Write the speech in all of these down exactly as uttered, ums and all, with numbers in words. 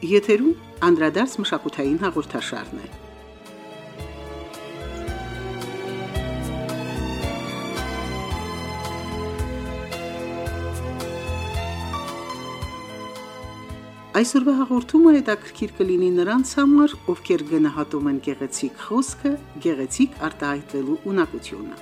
Եթերում անդրադարձ մշակութային հաղորդաշարն է։ Այսօրվա հաղորդումը հետաքրքիր կլինի նրանց համար, ովքեր գնահատում են գեղեցիկ խոսքը, գեղեցիկ արտահայտվելու ունակությունը։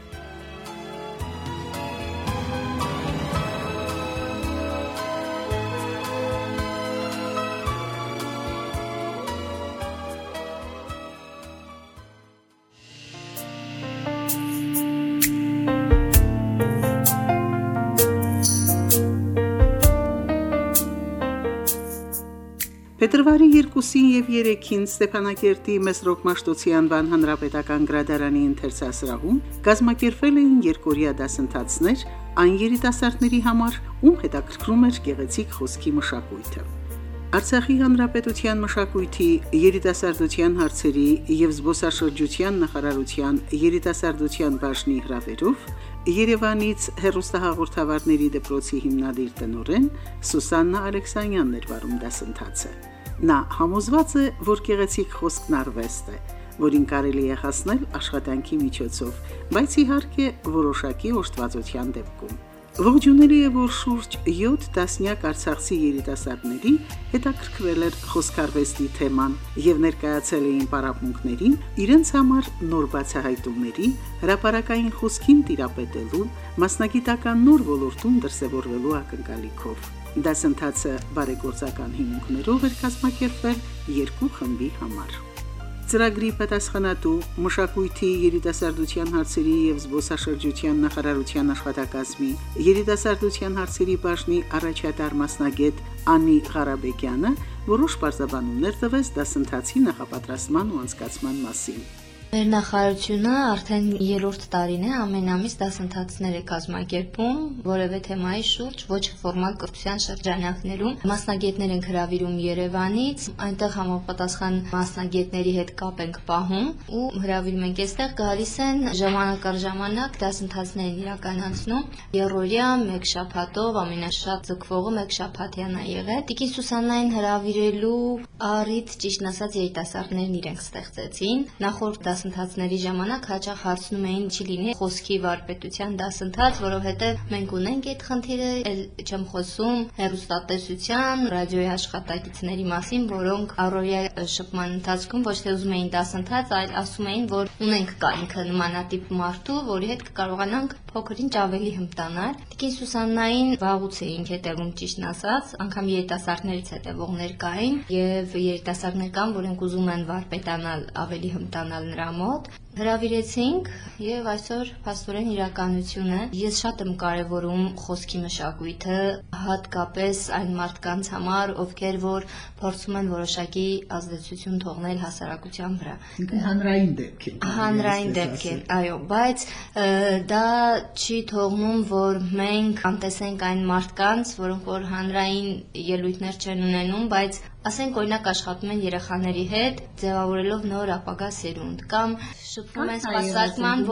Փետրվարի երկուսին եւ երեքին Ստեփանակերտի Մեսրոպ Մաշտոցի անվան հանրապետական գրադարանի ընթերցասրահում կազմակերպվել էին երկօրյա դասընթացներ այն երիտասարդների համար, ում հետաքրքրում էր գեղեցիկ խոսքի մշակույթը։ Արցախի հանրապետության մշակույթի, երիտասարդության հարցերի եւ զբոսաշրջության նախարարության երիտասարդության բաժնի հրավերով Երևանից հեռուստահաղորդավարների դպրոցի հիմնադիր տնօրեն Սուսաննա Ալեքսանյանն էր վարում դասընթացը։ Նա համոզված է, որ գեղեցիկ խոսքն արվեստ է, որին կարելի է հասնել աշխատանքի միջոցով, բայց իհարկե որոշակի օժտվածության դեպքում։ Ողջունելի է, որ շուրջ յոթ տասնյակ արցախցի երիտասարդների հետաքրքրել էր խոսքարվեստի թեման եւ ներկայացել էին պարապմունքներին իրենց համար նոր բացահայտումների, հրապարակային խոսքին տիրապետելու, մասնագիտական նոր ոլորտում դրսևորվելու ակնկալիքով։ Դասընթացը բարեգործական հիմունքներով էր կազմակերպվել երկու խմբի համար։ Ծրագրի պատասխանատու մշակույթի, երիտասարդության հարցերի եւ զբոսաշրջության նախարարության աշխատակազմի երիտասարդության հարցերի բաժնի առաջատար մասնագետ Անի Ղարաբեկյանը որոշ բարձրաբանումներ տվեց դասընթացի նախապատրաստման ու անցկացման մասին։ Մեր նախարարությունը արդեն երրորդ տարին է ամեն ամիս դասընթացներ է կազմակերպում որևէ թեմայի շուրջ, ոչ ֆորմալ կրթության շրջանակներում մասնագետներ են հրավիրում Երևանից, այնտեղ համապատասխան մասնագետների հետ կապ ենք պահում ու հրավիրում ենք այստեղ գալիս են ժամանակ առ ժամանակ դասընթացներ են իրականացնում երրորդյա մեկ շաբաթով ամենաշատ ձգվողը մեկ շաբաթյան է եղել։ Տիկին Սուսաննային հրավիրելու առիթ ճիշտն ասած երիտասարդներն իրենք ստեղծեցին։ Նախորդ դասընթացների ժամանակ հաճախ հարցնում էին չի լինի խոսքի վարպետության դասընթաց, որովհետև մենք ունենք այդ խնդիրը, ել չեմ խոսում հեռուստատեսության, ռադիոյի աշխատակիցների մասին, որոնք առօրյա շփման ընթացքում ոչ թե ուզում էին դասընթաց, այլ ասում էին, որ ունենք կարիքը նմանատիպ մարդու, որի հետ կկարողանանք փոքր-ինչ ավելի հմտանալ։ Տիկին Սուսաննային վաղուց էինք հետևում ճիշտն ասած, անգամ երիտասարդներից հետևողներ կային եւ երիտասարդներ կան, որոնք ուզում են վարպետանալ, ավելի հմտանալ նրա մոտ։ Հրավիրեցինք եւ այսօր փաստորեն իրականություն է։ Ես շատ եմ կարևորում խոսքի մշակույթը, հատկապես այն մարդկանց համար, ովքեր որ փորձում են որոշակի ազդեցություն թողնել հասարակության վրա։ Հանրային դեպք է։ Հանրային դեպք է, այո, բայց դա չի թողնում, որ մենք անտեսենք այն մարդկանց, որոնք որ հանրային ելույթներ չեն ունենում, բայց ասենք օրինակ աշխատում են երեխաների հետ, ձևավորելով նոր ապագա սերունդ կամ շփվում են սպասարկման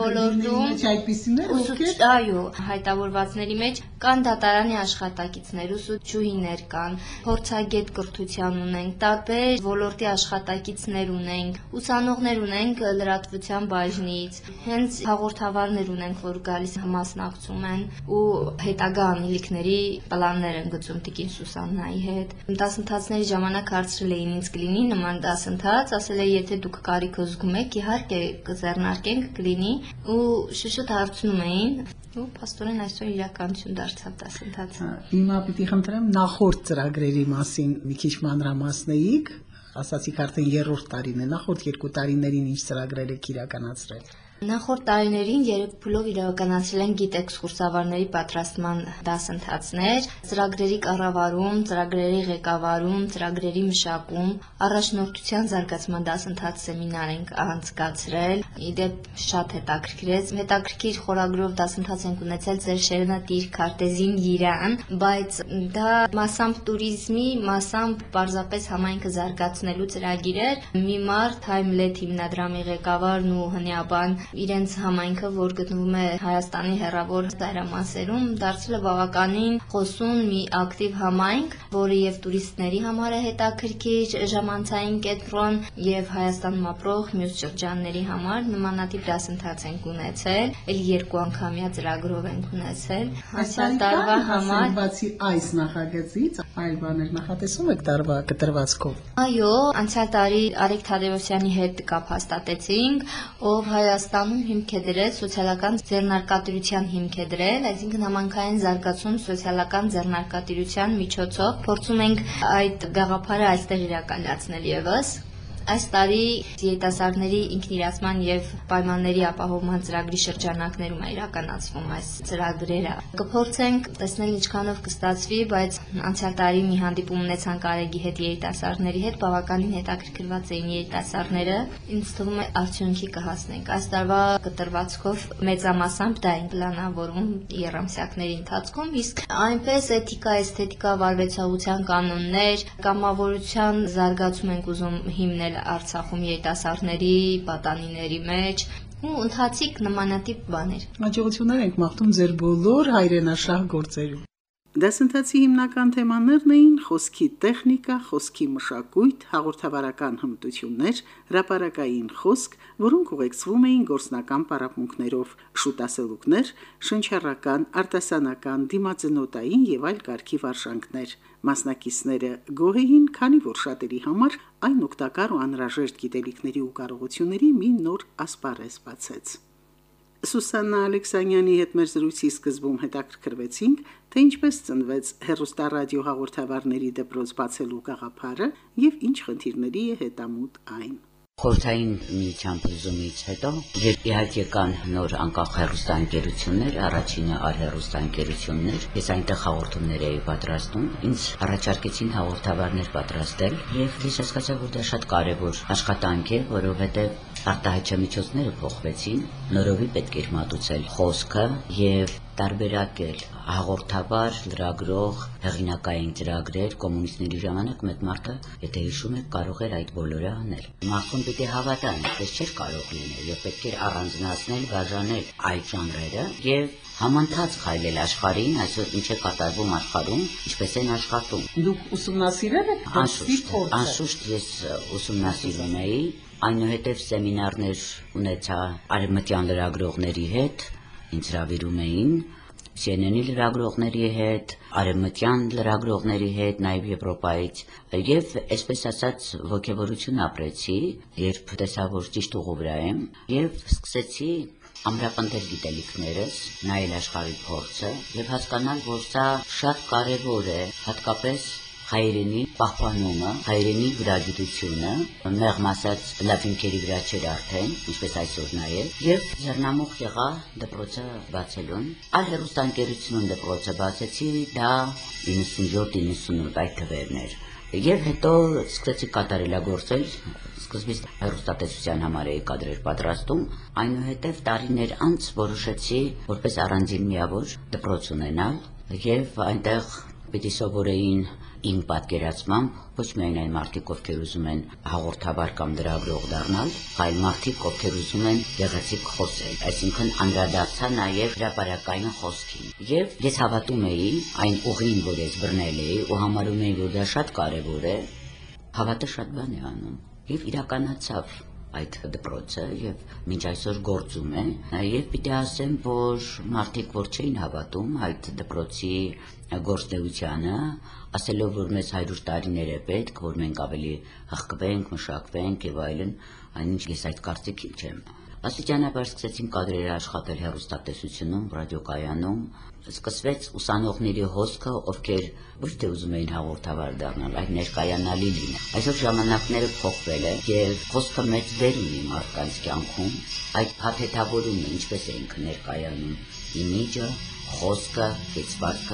ոլորտում, այո, հայտավորվածների մեջ կան դատարանի աշխատակիցներ, ուսուցչուհիներ կան, փորձագետ կրթության ունենք, տարբեր ոլորտի աշխատակիցներ ունենք, ուսանողներ ունենք լրատվության բաժնից, հենց հաղորդավարներ ունենք, որ գալիս մասնակցում են ու հետագա անելիքների պլաններ են գծում տիկին Սուսաննայի հետ։ Դասընթացների ժամանակ հարցրել էին ինձ կլինի նման դասընթաց, ասել է եթե դուք կարիքը զգում եք, իհարկե կձեռնարկենք կլինի ու շուշուտ հարցնում էին ու փաստորեն այսօր իրականություն դարձավ դասընթացը։ Հիմա պիտի խնդրեմ նախորդ ծրագրերի մասին մի քիչ մանրամասնեիք, ասացիք արդեն երրորդ տարին է, նախորդ երկու տարիներին ինչ ծրագրեր եք իրականացրել։ Նախորդ տարիներին երեք փուլով իրականացրել են գիտեքսկուրսավարների պատրաստման դասընթացներ, ծրագրերի կառավարում, ծրագրերի ղեկավարում, ծրագրերի մշակում, առաջնորդության զարգացման դասընթաց սեմինար ենք անցկացրել։ Իդեպ շատ հետաքրքրեց, հետաքրքիր խորագրով դասընթաց ենք ունեցել ձեր շերնատիր քարտեզին Իրան, բայց դա մասամբ տուրիզմի, մասամբ պարզապես համայնքը զարգացնելու ծրագիր էր։ Մի մարդ Timelet հիմնադրամի ղեկավարն ու հնյաբան իրենց համայնքը, որ գտնվում է Հայաստանի հեռավոր ծայրամասերում, դարձել է բավականին խոսուն մի ակտիվ համայնք, որը եւ տուրիստների համար է հետաքրքիր ժամանցային կենտրոն եւ Հայաստանում ապրող մյուս շրջանների համար նմանատիպ դասընթաց ենք ունեցել, ել երկու անգամյա ծրագրով ենք ունեցել։ Անցյալ տարվա համար բացի այս նախագծից այլ բաներ նախատեսում եք տարվա կտրվածքով։ Այո, անցյալ տարի Արեգ Թադևոսյանի հետ կապ հաստատեցինք, ով Հայաստանում հիմք է դրել սոցիալական ձեռնարկատիրության հիմք է դրել, այսինքն համանքային զարգացում սոցիալական ձեռնարկատիրության միջոցով փորձում ենք այդ գաղափարը այստեղ իրականացնել եւս։ Այս տարի երիտասարդների ինքնիրացման եւ պայմանների ապահովման ծրագրի շրջանակներում է իրականացվում այս ծրագրերը։ Կփորձենք տեսնել ինչքանով կստացվի, բայց անցյալ տարի մի հանդիպում ունեցանք Արեգի հետ երիտասարդների հետ, բավականին հետաքրքրված էին երիտասարդները։ Ինձ թվում է արդյունքի կհասնենք։ Այս տարվա կտրվածքով մեծամասամբ դա են պլանավորում եռամսյակների ընթացքում, իսկ այնպես էթիկա, էսթետիկա, վարվեցողության կանոններ, կամավորության զարգացում ենք ուզում հիմնել Արցախում երիտասարդների պատանիների մեջ ու ընթացիկ նմանատիպ բաներ։ Հաջողություններ ենք մաղթում ձեր բոլոր հայրենաշահ գործերում։ Դասընթացի հիմնական թեմաներն էին խոսքի տեխնիկա, խոսքի մշակույթ, հաղորդավարական հմտություններ, հրապարակային խոսք, որոնք ուղեկցվում էին գործնական պարապմունքներով, շուտասելուկներ, շնչառական, արտասանական, դիմաձնոտային եւ այլ կարգի վարժանքներ։ Մասնակիցները գոհ էին, քանի որ շատերի համար այն օգտակար ու անհրաժեշտ գիտելիքների ու կարողությունների մի նոր ասպարեզ բացեց։ Սուսաննա Ալեքսանյանի հետ մեր զրույցի սկզբում հետաքրքրվեցինք, թե ինչպես ծնվեց հեռուստառադիո հաղորդավարների դպրոց բացելու գաղափարը եւ ինչ խնդիրների է հետամուտ այն։ Խորհրդային միության բուժումից հետո, երբ իհայտ եկան նոր անկախ հեռուստաընկերություններ, առաջինը արհեռուստաընկերությունն էր, ես այնտեղ հաղորդումներ էի պատրաստում, ինձ առաջարկեցին հաղորդավարներ պատրաստել, եւ ես հասկացա, որ դա շատ կարեւոր աշխատանք է, որովհետեւ արտահայտչամիջոցները փոխվեցին, նորովի պետք էր մատուցել խոսքը եւ տարբերակել հաղորդավար, լրագրող, հեղինակային ծրագրեր կոմունիստների ժամանակ մեկ մարդը, եթե հիշում եք, կարող էր այդ բոլորը անել։ Մարդուն պիտի հավատան, այդպես չէր կարող լինել, եւ պետք էր առանձնացնել, բաժանել այդ ժանրերը եւ համընթաց քայլել աշխարհին, այսօր ինչ է կատարվում աշխարհում, ինչպես են աշխատում։ Դուք ուսումնասիրել եք դեպի փորձը։ Անշուշտ ես ուսումնասիրում էի, այնուհետև սեմինարներ ունեցա արևմտյան լրագրողների հետ, ինձ հրավիրում էին C N N-ի լրագրողների հետ, արևմտյան լրագրողների հետ, նաև Եվրոպայից, եւ այսպես ասած ոգևորություն ապրեցի, երբ տեսա, որ ճիշտ ուղու վրա եմ, եւ սկսեցի ամրապնդել գիտելիքներս, նայել աշխարհի փորձը եւ հասկանալ, որ սա շատ կարեւոր է, հատկապես հայերենի պահպանումը, հայերենի գրագիտությունը, մեղմ ասած լավինքերի վրա չէր արդեն, ինչպես այսօր նաև, եւ ձեռնամուխ եղա դպրոցը բացելուն։ Այլ հեռուստաընկերությունում դպրոցը բացեցի, դա իննսունյոթ իննսունութ այդ թվերն էր։ Եվ հետո սկսեցի կատարելագործել, սկզբից հեռուստատեսության համար էի կադրեր պատրաստում, այնուհետև տարիներ անց որոշեցի որպես առանձին միավոր դպրոց ունենալ եւ այնտեղ պիտի սովորեին իմ պատկերացմամբ ոչ միայն այն մարդիկ, ովքեր ուզում են հաղորդավար կամ լրագրող դառնալ, այլ մարդիկ, ովքեր ուզում են գեղեցիկ խոսել, այսինքն անդրադարձա նաև հրապարակային խոսքին։ Եվ ես հավատում էի այն ուղին, որ ես բռնել էի, ու համարում էի, որ դա շատ կարևոր է, հավատը շատ բան է անում։ Եվ իրականացավ այդ դպրոցը եւ մինչ այսօր գործում է, եւ պիտի ասեմ, որ մարդիկ, որ չէին հավատում այդ դպրոցի գործունեությանը, ասելով, որ մեզ հարյուր տարիներ է պետք, որ մենք ավելի հղկվենք, մշակվենք եւ այլն, այնինչ ես այդ կարծիքին չեմ։ Աստիճանաբար սկսեցին կադրերը աշխատել հեռուստատեսությունում, ռադիոկայանում, սկսվեց ուսանողների հոսքը, ովքեր ոչ թե ուզում էին հաղորդավար դառնալ, այլ ներկայանալի լինել։ Այսօր ժամանակները փոխվել են եւ խոսքը մեծ դեր ունի մարդկանց կյանքում, այդ փաթեթավորումը ինչպես է ինքը ներկայանում, իմիջը, խոսքը, կեցվածքը,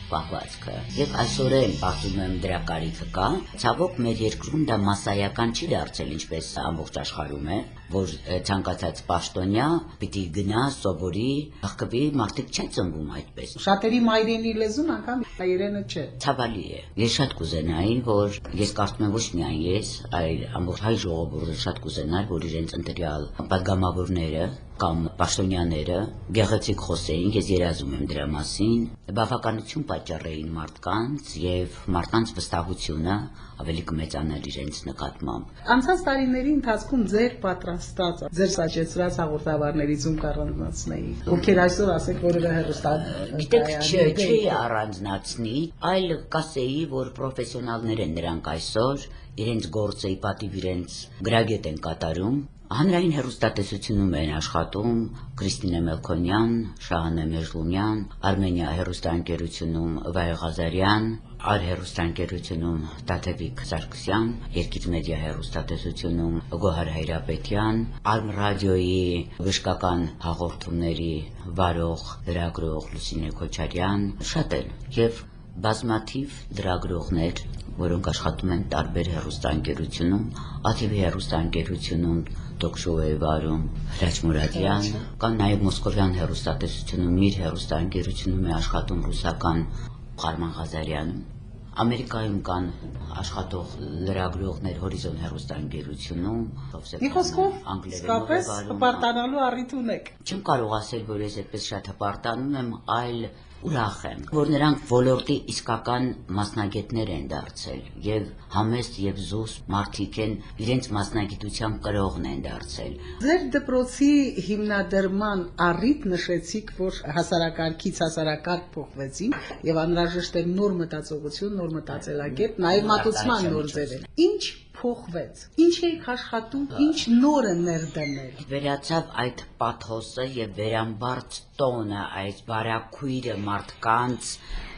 պահվածքը։ Եվ այսօր էլ ասում եմ դրա կարիքը կա, ցավոք մեր երկրում դա մասսայական չի դարձել, ինչպես ամբողջ աշխարհում է, որ ցանկացած պաշտոնյա պիտի գնա, սովորի, աղքվի, մարդիկ չեն ծնվում այդպես։ Շատերի մայրենի լեզուն անգամ հայերենը չէ։ Ցավալի է։ Ես շատ կուզենայի, որ ես կարծում եմ ոչ միայն ես, այլ ամբողջ հայ ժողովուրդը շատ կուզենար, որ իրենց ընտրյալ պատգամավորները կամ պաշտոնյաները գեղեցիկ խոսեին, ես երազում եմ դրա մասին, բավականություն պատճառեին մարդկանց եւ մարդկանց վստահությունը ավելի կմեծանար իրենց նկատմամբ։ Անցած տարիների ընթացքում ձեր պատրաստած, ձեր սաճեցրած հաղորդավարներից ում կառանձնացնեի։ Ովքեր այսօր ասեք, որևէ հեռուստա։ Գիտեք, չի առանձնացնի, այլ կասեի, որ պրոֆեսիոնալներ են նրանք այսօր, իրենց գործը ի պատիվ իրենց գրագետ են կատարում։ Հանրային հեռուստատեսությունում են աշխատում Կրիստինե Մելքոնյան, Շահանե Մեժլունյան, Արմենիա հեռուստաընկերությունում Վայե Ղազարյան, Այր հեռուստաընկերությունում Տաթևիկ Սարգսյան, Երկիր մեդիա հեռուստատեսությունում Գոհար Հայրապետյան, Արմ ռադիոյի բժշկական հաղորդումների վարող, լրագրող Լուսինե Քոչարյան, շատ են եւ բազմաթիվ լրագրողներ, որոնք աշխատում են տարբեր հեռուստաընկերությունում, աթիվի հեռուստաընկերությունում տոք-շոու է վարում Հրաչ Մուրադյան, կան նաև Մոսկովյան հեռուստատեսությունում, Միր հեռուստաընկերությունում է աշխատում ռուսական Ղարման Ղազարյանը, Ամերիկայում կան աշխատող լրագրողներ Հորիզոն հեռուստաընկերությունում, Մի խոսքով, իսկապես հպարտանալու առիթ ունեք։ Չեմ կարող ասել, որ ես այդպես շատ հպարտանում եմ, այլ ուրախ եմ, որ նրանք ոլորտի իսկական մասնագետներ են դարձել եւ համեստ եւ զուսպ մարդիկ են, իրենց մասնագիտությամբ կրողն են դարձել։ Ձեր դպրոցի հիմնադրման առիթ նշեցիք, որ հասարակարգից հասարակարգ փոխվեցին եւ անհրաժեշտ է նոր մտածողություն, նոր մտածելակերպ, նաեւ մատուցման նոր ձևեր։ Ինչ փոխվեց։ Ինչ եք աշխատում, ինչ նորը ներդնել։ Վերացավ այդ պաթոսը եւ վերամբարձ տոնը, այս բարակույրը մարդկանց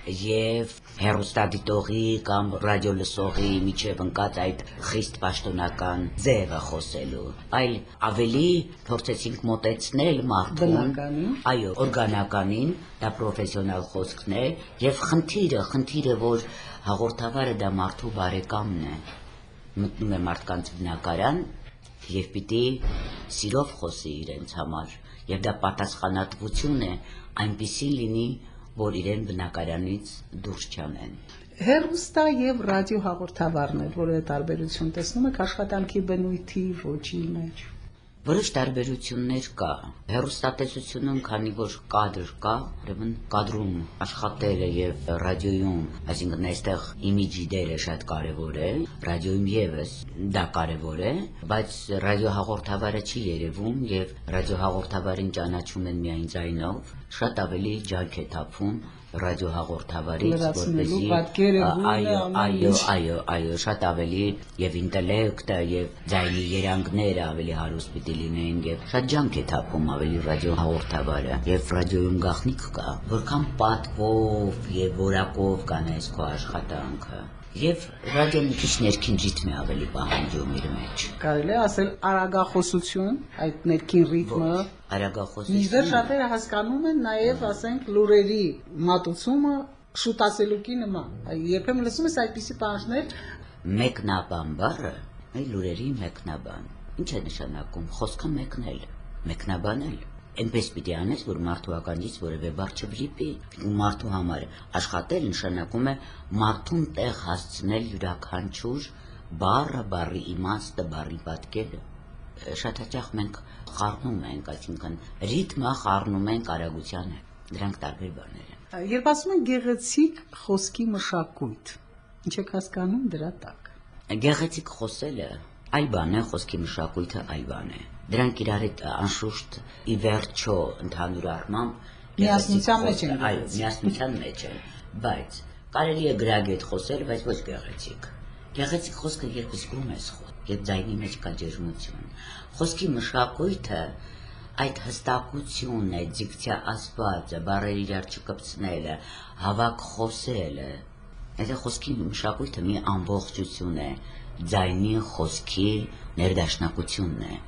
եւ հեռուստադիտողի կամ ռադիոլսողի միջև ընկած այդ խիստ պաշտոնական ձևը խոսելու, այլ ավելի փորձեցինք մոտեցնել մարդուն, այո, օրգանականին, դա պրոֆեսիոնալ խոսքն է եւ խնդիրը, խնդիրը, որ հաղորդավարը դա մարդու բարեկամն է, մտնում է մարդկանց բնակարան եւ պիտի սիրով խոսի իրենց համար եւ դա պատասխանատվություն է այնպիսին լինի, որ իրեն բնակարանից դուրս չանեն։ Հեռուստա եւ ռադիո հաղորդավարներ, որը տարբերություն տեսնում եք աշխատանքի բնույթի, ոճի մեջ։ Որոշ տարբերություններ կա։ Հեռուստատեսությունում, քանի որ կադր կա, ուրեմն կադրում աշխատելը եւ ռադիոյում, այսինքն այստեղ իմիջի դերը շատ կարեւոր է, ռադիոյում եւս դա կարեւոր է, բայց ռադիոհաղորդավարը չի երևում եւ ռադիոհաղորդավարին ճանաչում են միայն ձայնով, շատ ավելի ջանք է թափում ռադիոհաղորդավարից, որպեսզի այո, այո, այո, այո, շատ ավելի եւ ինտելեկտը եւ ձայնի երանգները ավելի հարուստ պիտի լինեն եւ շատ ջանք է թափում ավելի ռադիոհաղորդավարը եւ ռադիոյում գաղտնիք կա, որքան պատվով եւ որակով կանես քո աշխատանքը։ Եվ ռադիոն մի քիչ ներքին ռիթմ է ավելի պահանջում իր մեջ։ Կարելի է ասել արագախոսություն, այդ ներքին ռիթմը, արագախոսություն։ Մինչդեռ շատերը հասկանում են նաև, ասենք, լուրերի մատուցումը շուտ ասելուկի նման։ Երբեմն լսում ես այդպիսի բաներ։ Մեկնաբան բառը, այլ լուրերի մեկնաբան։ Ինչ է նշանակում։ Խոսքը մեկնել, մեկնաբանել։ Այնպես պիտի անես, որ մարդու ականջից որևէ բառ չվրիպի, մարդու համար աշխատել նշանակում է մարդուն տեղ հասցնել յուրաքանչյուր բառը, բառի իմաստը, բառի պատկերը։ Շատ հաճախ մենք խառնում ենք, այսինքն ռիթմը խառնում ենք արագությանը։ Դրանք տարբեր բառներ են։ Երբ ասում են գեղեցիկ խոսքի մշակույթ, ինչ եք հասկանում դրա տակ։ Գեղեցիկ խոսելը այլ բան է, խոսքի մշակույթը այլ բան է։ Դրանք իրար հետ անշուշտ ի վերջո ընդհանուր առմամբ միասնության մեջ են։ Այո, միասնության մեջ են, բայց կարելի է գրագետ խոսել, բայց ոչ գեղեցիկ։ Գեղեցիկ խոսքը երբ զգում ես խոսք, երբ ձայնի մեջ կա ջերմություն։ Խոսքի մշակույթը այդ հստակությունն է, դիկցիա ասվածը, բառերը իրար չկպցնելը, հավաք խոսելը։ Այդ խոսքի մշակույթը մի ամբողջություն է, ձայնի խոսքի ներդաշնակությունն է։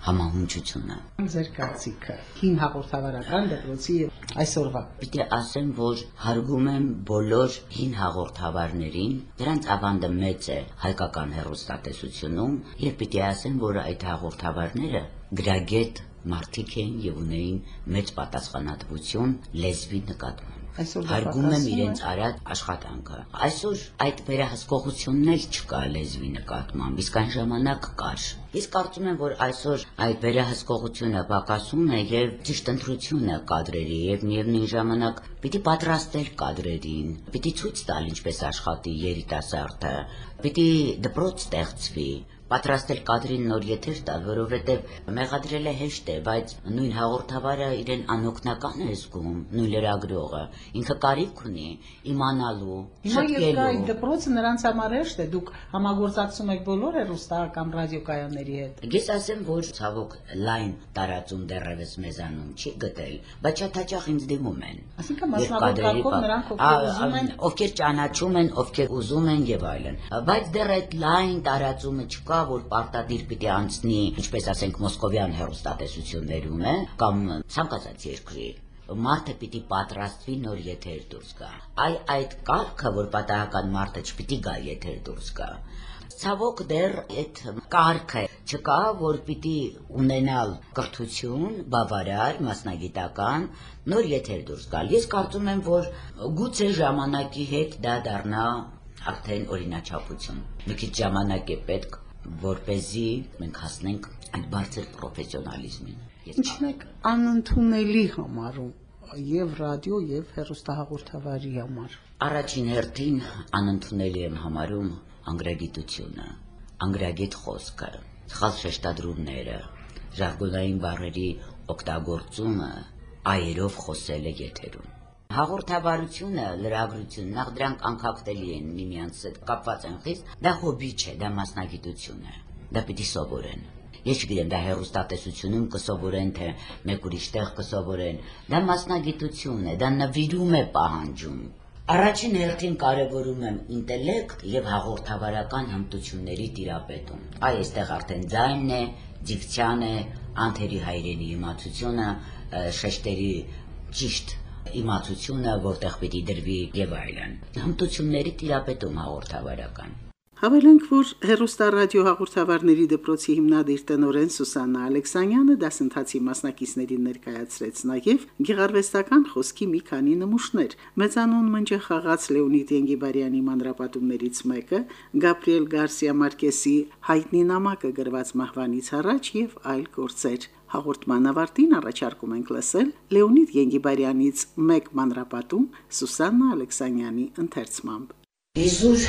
համահունչությունը։ Ձեր կարծիքը հին հաղորդավարական դպրոցի եւ այսօրվա։ Պիտի ասեմ, որ հարգում եմ բոլոր հին հաղորդավարներին, դրանց ավանդը մեծ է հայկական հեռուստատեսությունում, եւ պիտի ասեմ, որ այդ հաղորդավարները գրագետ մարդիկ էին եւ ունեին մեծ պատասխանատվություն լեզվի նկատմամբ։ Հարգում եմ իրենց արած աշխատանքը։ Այսօր այդ վերահսկողությունն էլ չկա լեզվի նկատմամբ, իսկ այն ժամանակ կար։ Ես կարծում եմ, որ այսօր այդ վերահսկողությունը պակասում է եւ ճիշտ ընտրությունը կադրերի եւ միևնույն ժամանակ պիտի պատրաստել կադրերին, պիտի ցույց տալ ինչպես աշխատի երիտասարդը, պիտի դպրոց ստեղծվի, պատրաստել կադրին նոր եթեր տալ, որովհետև մեղադրել է հեշտ է, բայց նույն հաղորդավարը իրեն անօգնական է զգում, նույն լրագրողը, ինքը կարիք ունի իմանալու, շտկելու։ Դպրոցը նրանց համար հեշտ է, դուք համագործակցում եք բոլոր հեռուստական ռադիոկայանների հետ։ Ես ասեմ, որ ցավոք լայն տարածում դեռևս մեզանում չի գտել, բայց շատ հաճախ ինձ դիմում են։ Այսինքն մասնավոր կարգով նրանք ովքեր ուզում են, ովքեր ճանաչում են, ովքեր ուզում են եւ այլն, բայց դեռ այդ լայն տարածումը չկա, որ պարտադիր պիտի անցնի, ինչպես ասենք մոսկովյան հեռուստատեսություններում է, կամ ցանկացած երկրի, մարդը պիտի պատրաստվի նոր եթեր դուրս գա։ Այ այդ կարգը, որ պատահական մարդը չպիտի գա եթեր դուրս գա։ Ցավոք դեռ այդ կարգը չկա, որ պիտի ունենալ կրթություն, բավարար, մասնագիտական, նոր եթեր դուրս գալ։ Ես կարծում եմ, որ գուցե ժամանակի հետ դա դառնա արդեն օրինաչափություն։ Մի քիչ ժամանակ է պետք, որպեսզի մենք հասնենք այդ բարձր պրոֆեսիոնալիզմին։ Ինչն եք անընդունելի համարում եւ ռադիո եւ հեռուստահաղորդավարի համար։ Առաջին հերթին անընդունելի եմ համարում անգրագիտությունը, անգրագետ խոսքը, սխալ շեշտադրումները, ժարգոնային բառերի օգտագործումը, այերով խոսելը եթերում։ Հաղորդավարությունը, լրագրությունը, նախ դրանք անկախտելի են միմյանց հետ, կապված են խիստ, դա հոբի չէ, դա մասնագիտություն է, դա պիտի սովորեն։ Ես չգիտեմ, դա հեռուստատեսությունում կսովորեն, թե մեկ ուրիշ տեղ կսովորեն, դա մասնագիտություն է, դա նվիրում է պահանջում։ Առաջին հերթին կարևորում եմ ինտելեկտ եւ հաղորդավարական հմտությունների տիրապետում։ Այ այստեղ արդեն ձայնն է, դիկցիան է, անթերի հայրենի իմացությունը, շեշտերի ճիշտ իմացությունը, որտեղ պիտի դրվի եւ այլն։ Հմտությունների տիրապետում հաղորդավարական։ Հավելենք, որ հեռուստառադիո հաղորդավարների դպրոցի հիմնադիր տնօրեն Սուսաննա Ալեքսանյանը դասընթացի մասնակիցներին ներկայացրեց նաև գեղարվեստական խոսքի մի քանի նմուշներ։ Մեծանուն մնջը խաղաց Լեոնիդ Ենգիբարյանի մանրապատումներից մեկը, Գաբրիել Գարսիա Մարկեսի հայտնի նամակը գրված մահվանից առաջ եւ այլ գործեր։ Հաղորդման ավարտին առաջարկում ենք լսել Լեոնիդ Ենգիբարյանից մեկ մանրապատում Սուսաննա Ալեքսանյանի ընթերցմամբ։ Իզուր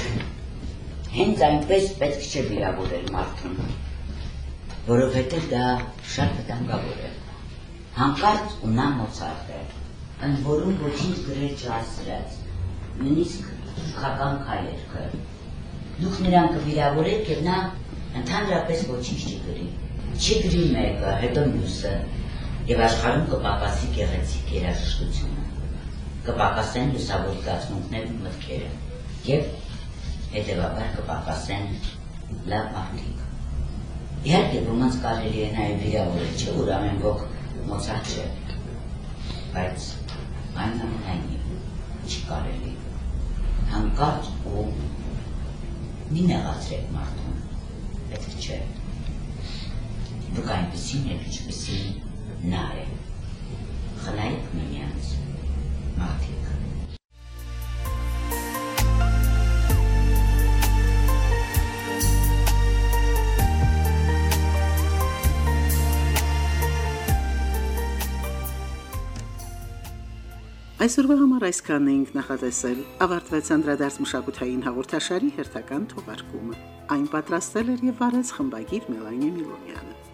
հենց այնպես պետք չէ վիրավորել մարդուն, որովհետև դա շատ վտանգավոր է։ Հանկարծ ու նա Մոցարտ է, ընդ որում ոչինչ գրել չհասցրած, նույնիսկ սխական քայլերքը։ Դուք նրան կվիրավորեք եւ նա ընդհանրապես ոչինչ չի գրի։ Չի գրի մեկը, հետո մյուսը, եւ աշխարհում կպակասի գեղեցիկ երաժշտությունը, կպակասեն լուսավոր զգացմունքներն ու մտքերը, եւ հետևաբար կպակասեն լավ մարդիկ։ Իհարկե, ոմանց կարելի է նաև վիրավորել, չէ, որ ամեն ոք Մոցարտ չէ, բայց այնուամենայնիվ չի կարելի։ Հանկարծ ու մի նեղացրեք մարդուն, պետք չէ։ Դուք այնպեսին եք, ինչպեսին նա է։ Խնայեք միմյանց, մարդիկ։ Այսօրվա համար այսքանն էինք նախատեսել, ավարտվեց անդրադարձ մշակութային հաղորդաշարի հերթական թողարկումը։ Այն պատրաստել էր եւ վարեց խմբագիր Մելանե Միլոնյանը։